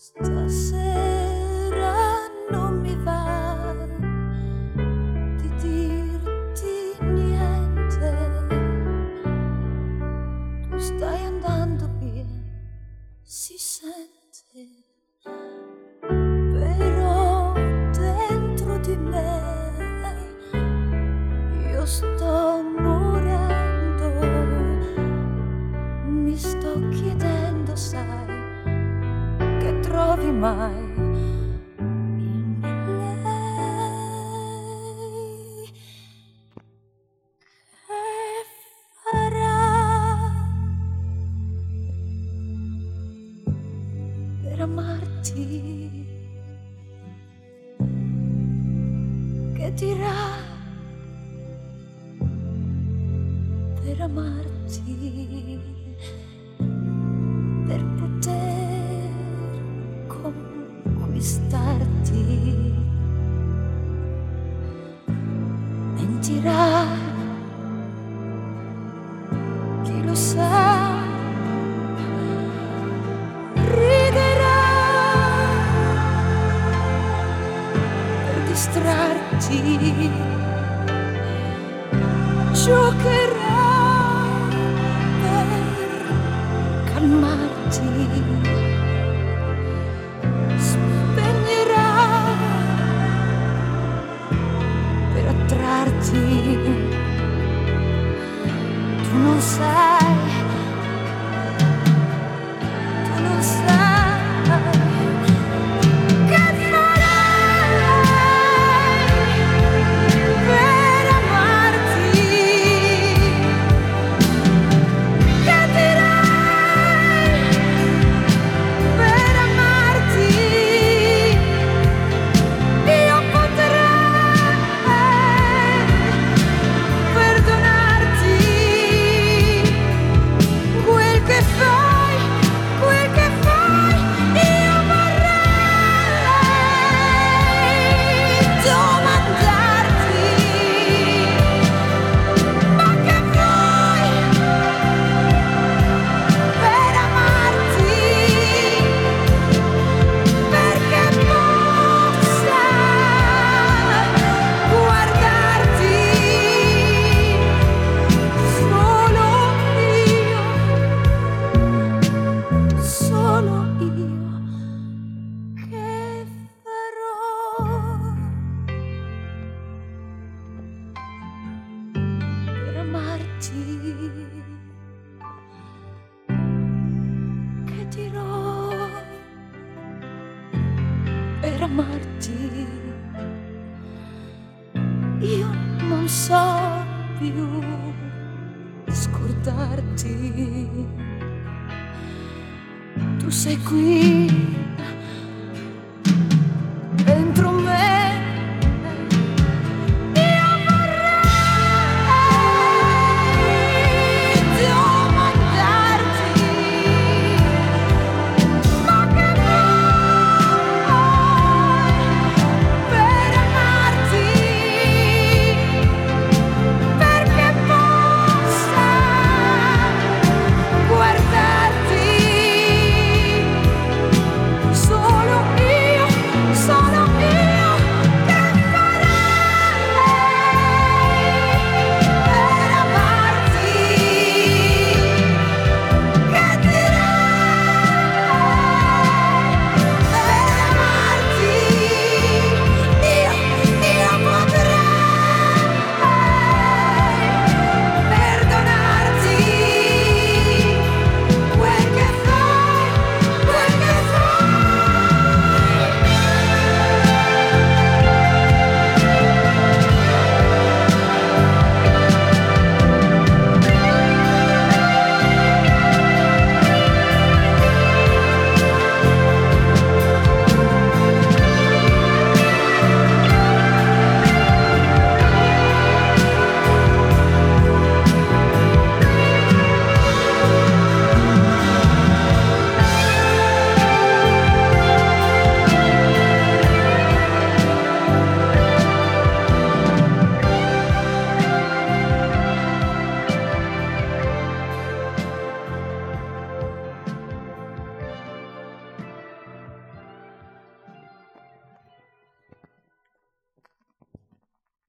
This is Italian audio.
Stasera non mi va di dirti niente, tu stai andando via, si sente, però dentro di me io sto morendo, mi sto chiedendo, sai, che trovi mai in lei, che farà per amarti, che dirà per amarti, per poter conquistarti. Mentirà, chi lo sa, riderà per distrarti, giocherà per calmarti, spegnerà per attrarti. Tu non sai, tu non sai che farai per amarti, che dirai per amarti. Io potrei perdonarti quel che fai, io vorrei domandarti, ma che vuoi per amarti, perché possa guardarti solo io, che farò per amarti, che dirò per amarti. Io non so più scordarti, tu sei qui